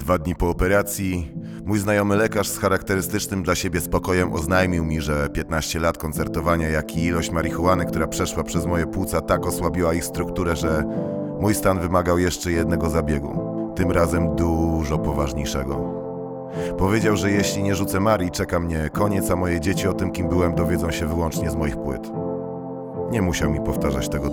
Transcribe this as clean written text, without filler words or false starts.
2 dni po operacji mój znajomy lekarz z charakterystycznym dla siebie spokojem oznajmił mi, że 15 lat koncertowania, jak i ilość marihuany, która przeszła przez moje płuca, tak osłabiła ich strukturę, że mój stan wymagał jeszcze jednego zabiegu, tym razem dużo poważniejszego. Powiedział, że jeśli nie rzucę Marii, czeka mnie koniec, a moje dzieci o tym, kim byłem, dowiedzą się wyłącznie z moich płyt. Nie musiał mi powtarzać tego